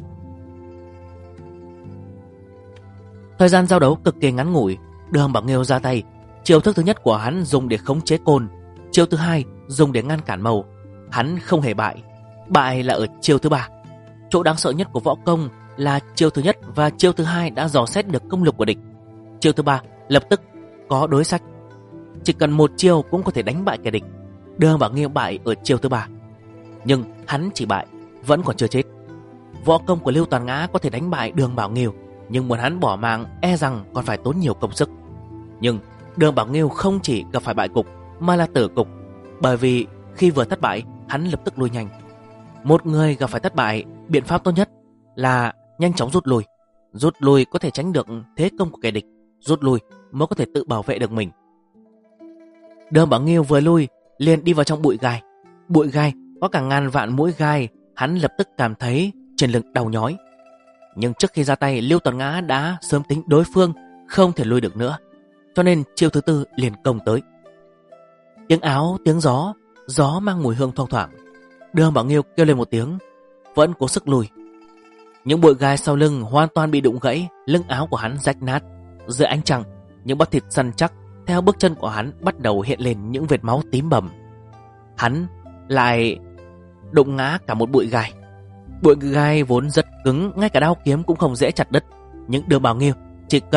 Thời gian giao đấu cực kỳ ngắn ngủi. Đường Bảo Nghiêu ra tay. Chiêu thức thứ nhất của hắn dùng để khống chế côn, chiêu thứ hai dùng để ngăn cản mâu. Hắn không hề bại. Bại là ở chiêu thứ 3. Chỗ đáng sợ nhất của võ công là chiêu thứ nhất và chiêu thứ hai đã dò xét được công lực của địch. Chiêu thứ 3 lập tức có đối sách. Chỉ cần một chiêu cũng có thể đánh bại kẻ địch. Đường Bảo Nghiêu bại ở chiêu thứ 3. Nhưng hắn chỉ bại, vẫn còn chưa chết. Võ công của Lưu Toàn Ngã có thể đánh bại Đường Bảo Nghiêu, nhưng muốn hắn bỏ mạng e rằng còn phải tốn nhiều công sức. Nhưng Đường Bảo Nghiêu không chỉ gặp phải bại cục mà là tử cục, bởi vì khi vừa thất bại hắn lập tức lui nhanh. Một người gặp phải thất bại, biện pháp tốt nhất là nhanh chóng rút lui. Rút lui có thể tránh được thế công của kẻ địch, rút lui mới có thể tự bảo vệ được mình. Đường Bảo Nghiêu vừa lui liền đi vào trong bụi gai. Bụi gai có cả ngàn vạn mũi gai. Hắn lập tức cảm thấy trên lưng đau nhói. Nhưng trước khi ra tay, Lưu Toàn Ngã đã sớm tính đối phương không thể lui được nữa, cho nên chiêu thứ 4 liền công tới. Tiếng áo, tiếng gió, gió mang mùi hương thoang thoảng. Đường Bảo Nghiêu kêu lên một tiếng, vẫn cố sức lùi. Những bụi gai sau lưng hoàn toàn bị đụng gãy, lưng áo của hắn rách nát. Dưới ánh trăng, những bắp thịt săn chắc theo bước chân của hắn bắt đầu hiện lên những vệt máu tím bầm. Hắn lại đụng ngã cả một bụi gai. Bụi gai vốn rất cứng, ngay cả đao kiếm cũng không dễ chặt đứt. Nhưng Đường Bảo Nghiêu chỉ cần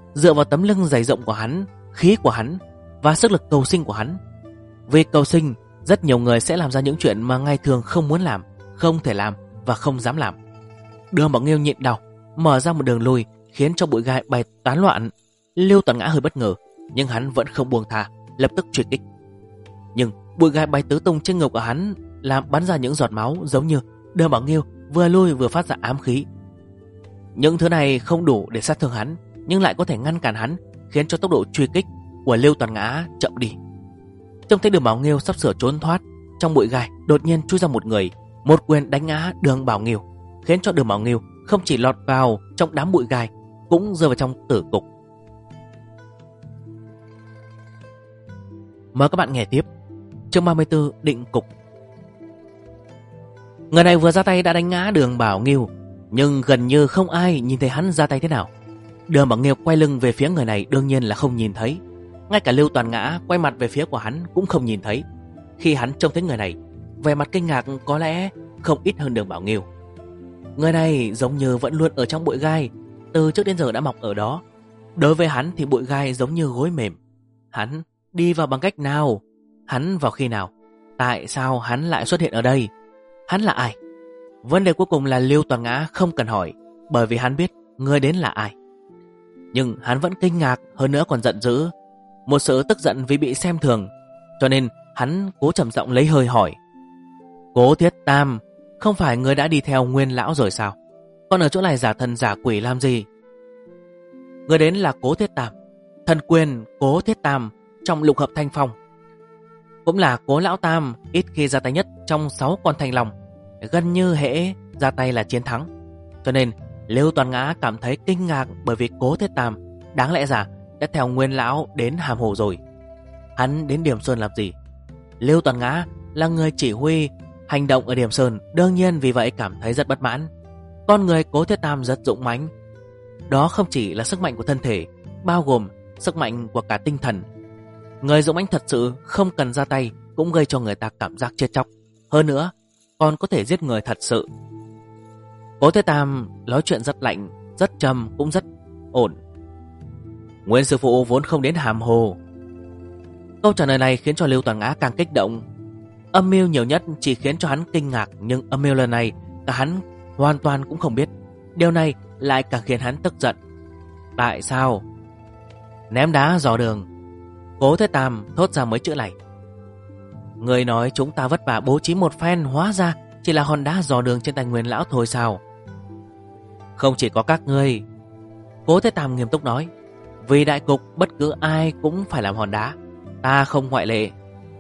dựa vào tấm lưng dày rộng của hắn, khí của hắn và sức lực cầu sinh của hắn. Vì cầu sinh, rất nhiều người sẽ làm ra những chuyện mà ngày thường không muốn làm, không thể làm và không dám làm. Đường Bảo Nghiêu nhịn đau, mở ra một đường lui, khiến cho bụi gai bay tán loạn. Lưu Toàn Ngã hơi bất ngờ, nhưng hắn vẫn không buông tha, lập tức truy kích. Nhưng bụi gai bay tứ tung trên ngực của hắn, làm bắn ra những giọt máu, giống như Đường Bảo Nghiêu vừa lui vừa phát ra ám khí. Những thứ này không đủ để sát thương hắn, nhưng lại có thể ngăn cản hắn, khiến cho tốc độ truy kích của Lưu Toàn Ngã chậm đi. Trông thấy Đường Bảo Nghiêu sắp sửa trốn thoát, trong bụi gai đột nhiên chui ra một người, một quyền đánh ngã Đường Bảo Nghiêu, khiến cho Đường Bảo Nghiêu không chỉ lọt vào trong đám bụi gai, cũng rơi vào trong tử cục. Mời các bạn nghe tiếp chương 34, định cục. Người này vừa ra tay đã đánh ngã Đường Bảo Nghiêu, nhưng gần như không ai nhìn thấy hắn ra tay thế nào. Đường Bảo Nghiêu quay lưng về phía người này đương nhiên là không nhìn thấy. Ngay cả Lưu Toàn Ngã quay mặt về phía của hắn cũng không nhìn thấy. Khi hắn trông thấy người này, vẻ mặt kinh ngạc có lẽ không ít hơn Đường Bảo Nghiêu. Người này giống như vẫn luôn ở trong bụi gai, từ trước đến giờ đã mọc ở đó. Đối với hắn thì bụi gai giống như gối mềm. Hắn đi vào bằng cách nào? Hắn vào khi nào? Tại sao hắn lại xuất hiện ở đây? Hắn là ai? Vấn đề cuối cùng là Lưu Toàn Ngã không cần hỏi, bởi vì hắn biết người đến là ai. Nhưng hắn vẫn kinh ngạc, hơn nữa còn giận dữ, một sự tức giận vì bị xem thường. Cho nên hắn cố trầm giọng lấy hơi hỏi: Cố Thiết Tam, không phải người đã đi theo Nguyên lão rồi sao? Còn ở chỗ này giả thần giả quỷ làm gì? Người đến là Cố Thiết Tam, thần quyền Cố Thiết Tam trong lục hợp thanh phong, cũng là Cố lão tam ít khi ra tay nhất trong 6 con thanh long, gần như hễ ra tay là chiến thắng. Cho nên Lưu Toàn Ngã cảm thấy kinh ngạc, bởi vì Cố Thiết Tam đáng lẽ ra đã theo Nguyên lão đến Hàm Hồ rồi. Hắn đến Điểm Sơn làm gì? Lưu Toàn Ngã là người chỉ huy hành động ở Điểm Sơn, đương nhiên vì vậy cảm thấy rất bất mãn. Con người Cố Thiết Tam rất dũng mãnh, đó không chỉ là sức mạnh của thân thể, bao gồm sức mạnh của cả tinh thần. Người dũng mãnh thật sự không cần ra tay cũng gây cho người ta cảm giác chết chóc, hơn nữa còn có thể giết người thật sự. Cố Thiết Tam nói chuyện rất lạnh, rất trầm, cũng rất ổn. Nguyên sư phụ vốn không đến Hàm Hồ. Câu trả lời này khiến cho Lưu Toàn Ngã càng kích động. Âm mưu nhiều nhất chỉ khiến cho hắn kinh ngạc, nhưng âm mưu lần này cả hắn hoàn toàn cũng không biết. Điều này lại càng khiến hắn tức giận. Tại sao? Ném đá dò đường. Cố Thiết Tam thốt ra mấy chữ này. Người nói chúng ta vất vả bố trí một phen, hóa ra chỉ là hòn đá dò đường trên tay Nguyên lão thôi sao? Không chỉ có các ngươi. Cố Thiết Tam nghiêm túc nói, vì đại cục bất cứ ai cũng phải làm hòn đá, ta không ngoại lệ.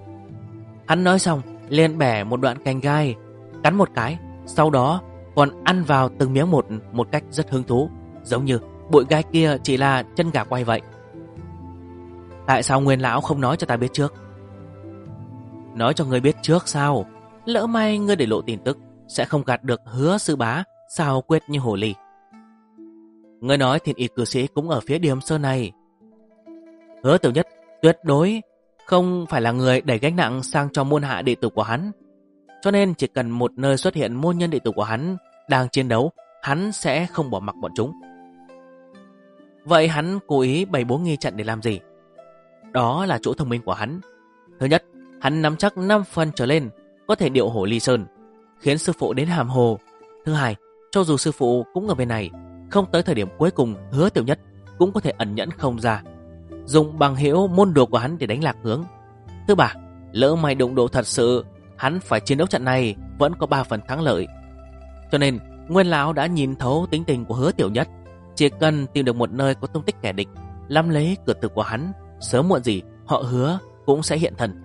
Hắn nói xong liền bẻ một đoạn cành gai, cắn một cái, sau đó còn ăn vào từng miếng một cách rất hứng thú, giống như bụi gai kia chỉ là chân gà quay vậy. Tại sao Nguyên lão không nói cho ta biết trước? Nói cho ngươi biết trước sao? Lỡ may ngươi để lộ tin tức, sẽ không gạt được Hứa sư bá xào quyệt như hồ ly. Ngươi nói Thiên Y cư sĩ cũng ở phía Điểm Sơn này. Hứa Tiểu Nhất tuyệt đối không phải là người đẩy gánh nặng sang cho môn hạ đệ tử của hắn, cho nên chỉ cần một nơi xuất hiện môn nhân đệ tử của hắn đang chiến đấu, hắn sẽ không bỏ mặc bọn chúng. Vậy hắn cố ý bày bố nghi trận để làm gì? Đó là chỗ thông minh của hắn. Thứ nhất, hắn nắm chắc 5 phần trở lên có thể điệu hổ ly sơn, khiến sư phụ đến Hàm Hồ. Thứ hai, cho dù sư phụ cũng ở bên này, không tới thời điểm cuối cùng Hứa Tiểu Nhất cũng có thể ẩn nhẫn không ra, dùng bằng hữu môn đồ của hắn để đánh lạc hướng. Thứ ba, lỡ may đụng độ thật sự, hắn phải chiến đấu trận này vẫn có 3 phần thắng lợi. Cho nên Nguyên lão đã nhìn thấu tính tình của Hứa Tiểu Nhất, chỉ cần tìm được một nơi có tung tích kẻ địch, nắm lấy cửa tử của hắn, sớm muộn gì họ Hứa cũng sẽ hiện thân.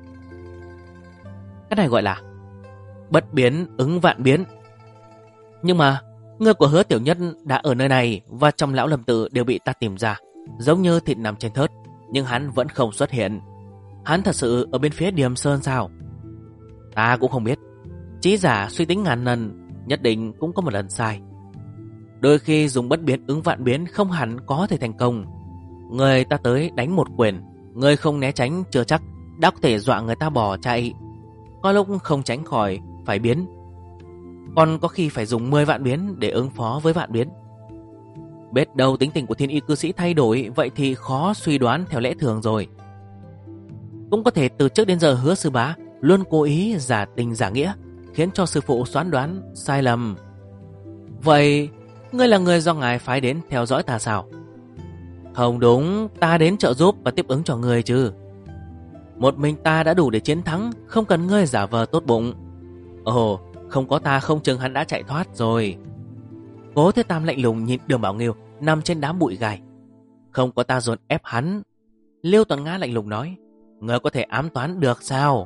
Cái này gọi là bất biến ứng vạn biến. Nhưng mà người của Hứa Tiểu Nhất đã ở nơi này, và trong Lão Lâm Tự đều bị ta tìm ra, giống như thịt nằm trên thớt, nhưng hắn vẫn không xuất hiện. Hắn thật sự ở bên phía Điểm Sơn sao? Ta cũng không biết. Trí giả suy tính ngàn lần, nhất định cũng có một lần sai. Đôi khi dùng bất biến ứng vạn biến không hẳn có thể thành công. Người ta tới đánh một quyền, người không né tránh chưa chắc đã có thể dọa người ta bỏ chạy. Có lúc không tránh khỏi phải biến, còn có khi phải dùng 10 vạn biến để ứng phó với vạn biến. Biết đâu tính tình của thiên y cư sĩ thay đổi, vậy thì khó suy đoán theo lẽ thường rồi. Cũng có thể từ trước đến giờ Hứa sư bá luôn cố ý giả tình giả nghĩa, khiến cho sư phụ phán đoán sai lầm. Vậy ngươi là người do ngài phái đến theo dõi ta sao? Không đúng, ta đến trợ giúp và tiếp ứng cho ngươi chứ. Một mình ta đã đủ để chiến thắng, không cần ngươi giả vờ tốt bụng. Ồ, không có ta không chừng hắn đã chạy thoát rồi. Cố Thế Tam lạnh lùng nhìn Đường Bảo Nghiêu nằm trên đám bụi gai. Không có ta dồn ép hắn. Liêu Toàn Ngã lạnh lùng nói, ngươi có thể ám toán được sao?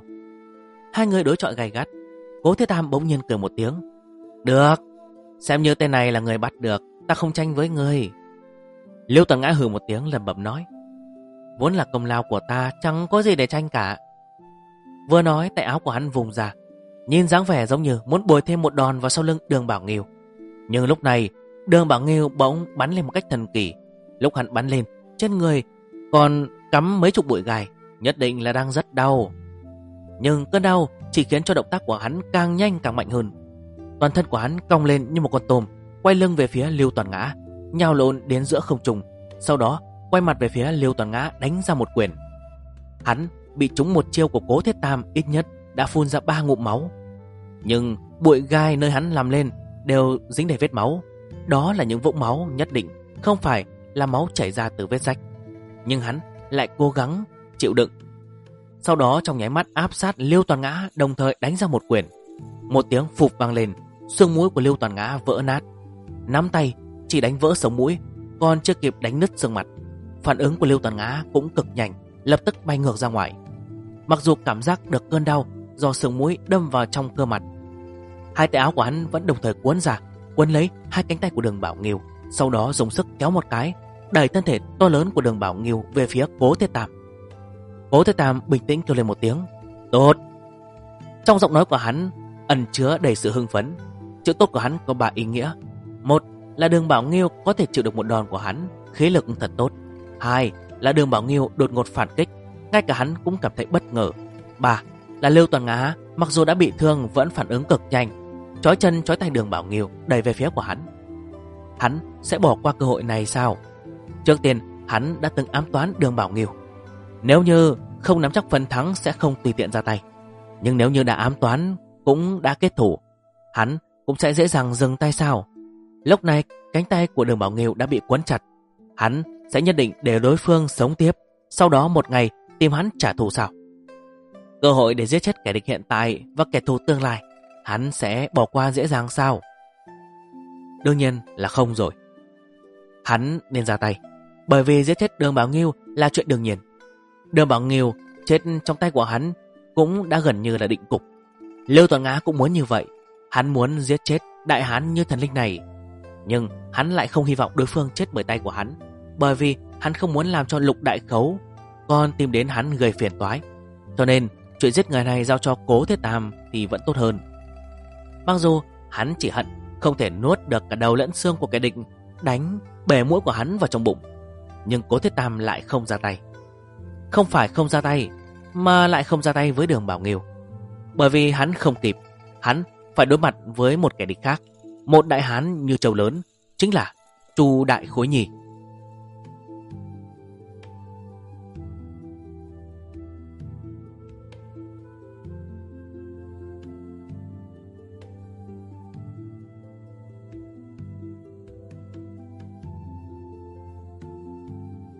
Hai người đối chọi gay gắt. Cố Thế Tam bỗng nhiên cười một tiếng. Được, xem như tên này là người bắt được, ta không tranh với ngươi. Liêu Toàn Ngã hừ một tiếng lẩm bẩm nói, vốn là công lao của ta, chẳng có gì để tranh cả. Vừa nói tay áo của hắn vùng ra, nhìn dáng vẻ giống như muốn bồi thêm một đòn vào sau lưng Đường Bảo Nghiêu. Nhưng lúc này Đường Bảo Nghiêu bỗng bắn lên một cách thần kỳ. Lúc hắn bắn lên, trên người còn cắm mấy chục bụi gai, nhất định là đang rất đau. Nhưng cơn đau chỉ khiến cho động tác của hắn càng nhanh càng mạnh hơn. Toàn thân của hắn cong lên như một con tôm, quay lưng về phía Liêu Toàn Ngã, nhào lộn đến giữa không trung, sau đó quay mặt về phía Liêu Toàn Ngã đánh ra một quyền. Hắn bị trúng một chiêu của Cố Thế Tam ít nhất đã phun ra 3 ngụm máu. Nhưng bụi gai nơi hắn làm lên đều dính đầy vết máu. Đó là những vũng máu nhất định không phải là máu chảy ra từ vết rách. Nhưng hắn lại cố gắng chịu đựng. Sau đó trong nháy mắt áp sát Liêu Toàn Ngã, đồng thời đánh ra một quyền. Một tiếng phụp vang lên, xương mũi của Liêu Toàn Ngã vỡ nát. Nắm tay chỉ đánh vỡ sống mũi, còn chưa kịp đánh nứt xương mặt. Phản ứng của Liêu Toàn Ngã cũng cực nhanh, lập tức bay ngược ra ngoài. Mặc dù cảm giác được cơn đau do xương mũi đâm vào trong cơ mặt, hai tay áo của hắn vẫn đồng thời cuốn ra, quấn lấy hai cánh tay của Đường Bảo Nghiêu, sau đó dùng sức kéo một cái, đẩy thân thể to lớn của Đường Bảo Nghiêu về phía Cố Thế Tam. Cố Thế Tam bình tĩnh kêu lên một tiếng, tốt. Trong giọng nói của hắn ẩn chứa đầy sự hưng phấn. Chữ tốt của hắn có 3 ý nghĩa. Một là Đường Bảo Nghiêu có thể chịu được một đòn của hắn, khí lực thật tốt. Hai là Đường Bảo Nghiêu đột ngột phản kích, ngay cả hắn cũng cảm thấy bất ngờ. Ba là Liêu Toàn Ngã mặc dù đã bị thương vẫn phản ứng cực nhanh, trói chân trói tay Đường Bảo Nghiêu đẩy về phía của hắn. Hắn sẽ bỏ qua cơ hội này sao? Trước tiên hắn đã từng ám toán Đường Bảo Nghiêu, nếu như không nắm chắc phần thắng sẽ không tùy tiện ra tay. Nhưng nếu như đã ám toán, cũng đã kết thủ, hắn cũng sẽ dễ dàng dừng tay sao? Lúc này cánh tay của Đường Bảo Nghiêu đã bị quấn chặt. Hắn sẽ nhất định để đối phương sống tiếp, sau đó một ngày tìm hắn trả thù sao? Cơ hội để giết chết kẻ địch hiện tại và kẻ thù tương lai, hắn sẽ bỏ qua dễ dàng sao? Đương nhiên là không rồi. Hắn nên ra tay, bởi vì giết chết Đường Bảo Nghiêu là chuyện đương nhiên. Đường Bảo Nghiêu chết trong tay của hắn cũng đã gần như là định cục. Liêu Toàn Ngã cũng muốn như vậy. Hắn muốn giết chết đại hán như thần linh này, nhưng hắn lại không hy vọng đối phương chết bởi tay của hắn, bởi vì hắn không muốn làm cho Lục Đại Khấu còn tìm đến hắn gây phiền toái. Cho nên chuyện giết người này giao cho Cố Thế Tam thì vẫn tốt hơn. Mặc dù hắn chỉ hận không thể nuốt được cả đầu lẫn xương của kẻ địch, đánh bể mũi của hắn vào trong bụng, nhưng Cố Thế Tam lại không ra tay. Không phải không ra tay, mà lại không ra tay với Đường Bảo Nghiêu, bởi vì hắn không kịp. Hắn phải đối mặt với một kẻ địch khác, một đại hán như trâu lớn, chính là Chu Đại Khối Nhì.